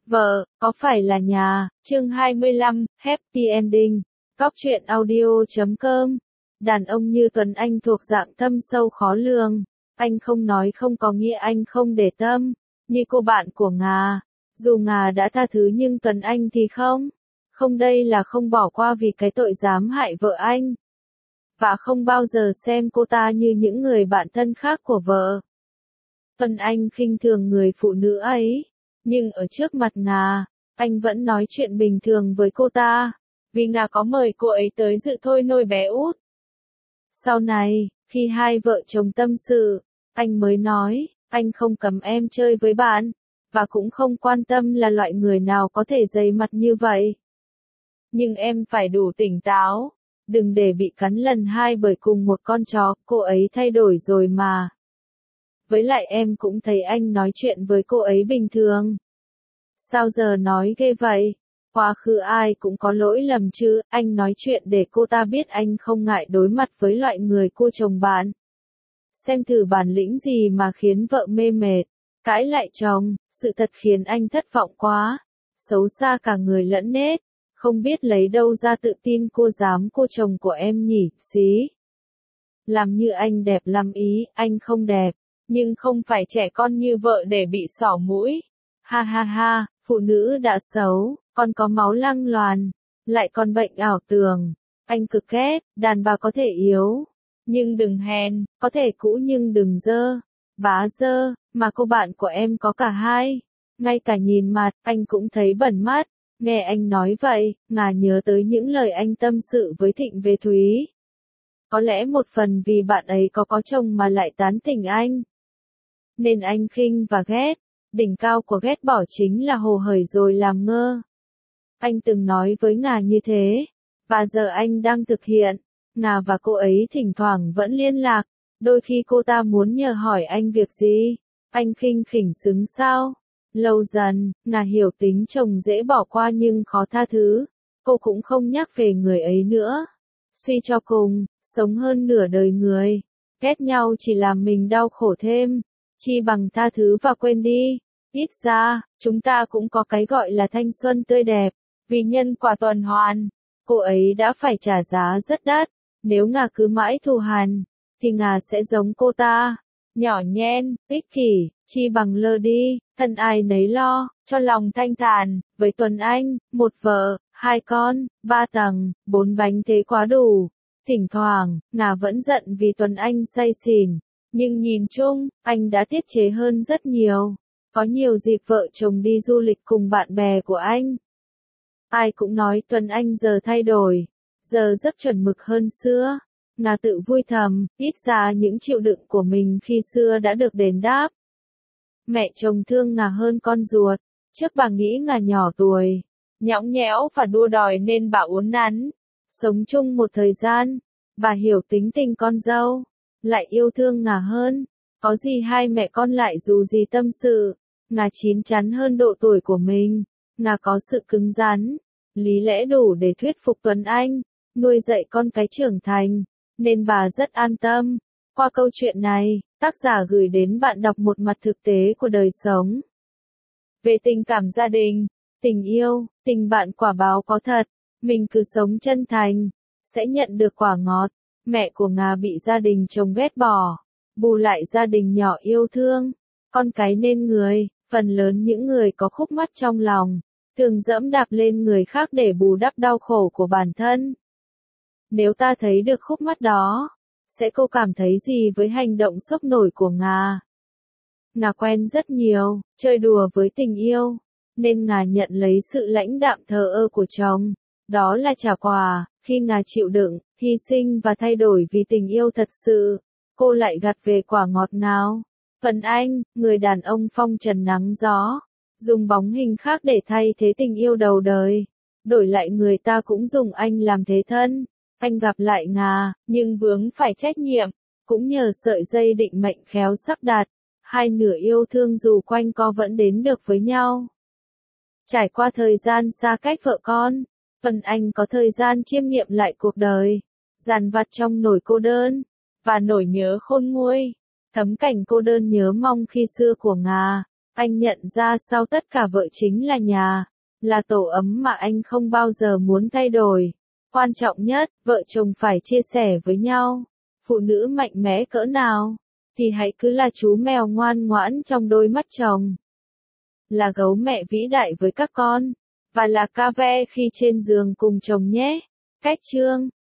Vợ, có phải là nhà, chương 25, Happy Ending, Cóc truyện audio.com. Đàn ông như Tuấn Anh thuộc dạng thâm sâu khó lường. Anh không nói không có nghĩa anh không để tâm. Như cô bạn của Ngà. Dù Ngà đã tha thứ nhưng Tuấn Anh thì không. Không, đây là không bỏ qua vì cái tội dám hại vợ anh. Và không bao giờ xem cô ta như những người bạn thân khác của vợ. Tuấn Anh khinh thường người phụ nữ ấy. Nhưng ở trước mặt Ngà, anh vẫn nói chuyện bình thường với cô ta, vì Ngà có mời cô ấy tới dự thôi nôi bé út. Sau này, khi hai vợ chồng tâm sự, anh mới nói, anh không cấm em chơi với bạn, và cũng không quan tâm là loại người nào có thể dày mặt như vậy. Nhưng em phải đủ tỉnh táo, đừng để bị cắn lần hai bởi cùng một con chó, cô ấy thay đổi rồi mà. Với lại em cũng thấy anh nói chuyện với cô ấy bình thường. Sao giờ nói ghê vậy? Quá khứ ai cũng có lỗi lầm chứ, anh nói chuyện để cô ta biết anh không ngại đối mặt với loại người cô chồng bạn. Xem thử bản lĩnh gì mà khiến vợ mê mệt, cãi lại chồng, sự thật khiến anh thất vọng quá. Xấu xa cả người lẫn nết, không biết lấy đâu ra tự tin cô dám cô chồng của em nhỉ, xí. Làm như anh đẹp lắm ý, anh không đẹp. Nhưng không phải trẻ con như vợ để bị xỏ mũi. Ha ha ha, phụ nữ đã xấu, còn có máu lăng loàn, lại còn bệnh ảo tưởng. Anh cực ghét, đàn bà có thể yếu, nhưng đừng hèn, có thể cũ nhưng đừng dơ, bá dơ, mà cô bạn của em có cả hai. Ngay cả nhìn mặt, anh cũng thấy bẩn mắt. Nghe anh nói vậy, Ngà nhớ tới những lời anh tâm sự với Thịnh về Thúy. Có lẽ một phần vì bạn ấy có chồng mà lại tán tỉnh anh. Nên anh khinh và ghét, đỉnh cao của ghét bỏ chính là hồ hởi rồi làm ngơ. Anh từng nói với Ngà như thế, và giờ anh đang thực hiện. Ngà và cô ấy thỉnh thoảng vẫn liên lạc, đôi khi cô ta muốn nhờ hỏi anh việc gì, anh khinh khỉnh xứng sao. Lâu dần, Ngà hiểu tính chồng dễ bỏ qua nhưng khó tha thứ, cô cũng không nhắc về người ấy nữa. Suy cho cùng, sống hơn nửa đời người, ghét nhau chỉ làm mình đau khổ thêm. Chi bằng tha thứ và quên đi. Ít ra, chúng ta cũng có cái gọi là thanh xuân tươi đẹp. Vì nhân quả tuần hoàn, cô ấy đã phải trả giá rất đắt. Nếu Ngà cứ mãi thù hằn, thì Ngà sẽ giống cô ta. Nhỏ nhen, ích kỷ, chi bằng lơ đi, thân ai nấy lo, cho lòng thanh thản. Với Tuấn Anh, một vợ, hai con, 3 tầng, 4 bánh thế quá đủ. Thỉnh thoảng, Ngà vẫn giận vì Tuấn Anh say xỉn. Nhưng nhìn chung, anh đã tiết chế hơn rất nhiều. Có nhiều dịp vợ chồng đi du lịch cùng bạn bè của anh. Ai cũng nói Tuấn Anh giờ thay đổi, giờ rất chuẩn mực hơn xưa. Ngà tự vui thầm, ít ra những chịu đựng của mình khi xưa đã được đền đáp. Mẹ chồng thương Ngà hơn con ruột. Trước bà nghĩ Ngà nhỏ tuổi, nhõng nhẽo và đua đòi nên bà uốn nắn. Sống chung một thời gian, bà hiểu tính tình con dâu, lại yêu thương Ngà hơn. Có gì hai mẹ con lại dù gì tâm sự. Ngà chín chắn hơn độ tuổi của mình. Ngà có sự cứng rắn, lý lẽ đủ để thuyết phục Tuấn Anh, nuôi dạy con cái trưởng thành, nên bà rất an tâm. Qua câu chuyện này, tác giả gửi đến bạn đọc một mặt thực tế của đời sống. Về tình cảm gia đình, tình yêu, tình bạn quả báo có thật. Mình cứ sống chân thành, sẽ nhận được quả ngọt. Mẹ của Ngà bị gia đình chồng ghét bỏ, bù lại gia đình nhỏ yêu thương. Con cái nên người, phần lớn những người có khúc mắc trong lòng, thường dẫm đạp lên người khác để bù đắp đau khổ của bản thân. Nếu ta thấy được khúc mắc đó, sẽ cô cảm thấy gì với hành động sốc nổi của Ngà? Ngà quen rất nhiều, chơi đùa với tình yêu, nên Ngà nhận lấy sự lãnh đạm thờ ơ của chồng. Đó là trả quà, khi Ngà chịu đựng, hy sinh và thay đổi vì tình yêu thật sự, cô lại gặt về quả ngọt ngào. Phần Anh, người đàn ông phong trần nắng gió, dùng bóng hình khác để thay thế tình yêu đầu đời. Đổi lại người ta cũng dùng anh làm thế thân. Anh gặp lại Ngà, nhưng vướng phải trách nhiệm, cũng nhờ sợi dây định mệnh khéo sắp đặt. Hai nửa yêu thương dù quanh co vẫn đến được với nhau. Trải qua thời gian xa cách vợ con, Phần Anh có thời gian chiêm nghiệm lại cuộc đời, dằn vặt trong nỗi cô đơn, và nỗi nhớ khôn nguôi. Thấm cảnh cô đơn nhớ mong khi xưa của Ngà, Anh nhận ra sau tất cả vợ chính là nhà, là tổ ấm mà anh không bao giờ muốn thay đổi. Quan trọng nhất, vợ chồng phải chia sẻ với nhau. Phụ nữ mạnh mẽ cỡ nào, thì hãy cứ là chú mèo ngoan ngoãn trong đôi mắt chồng. Là gấu mẹ vĩ đại với các con, và là ca ve khi trên giường cùng chồng nhé. Cách chương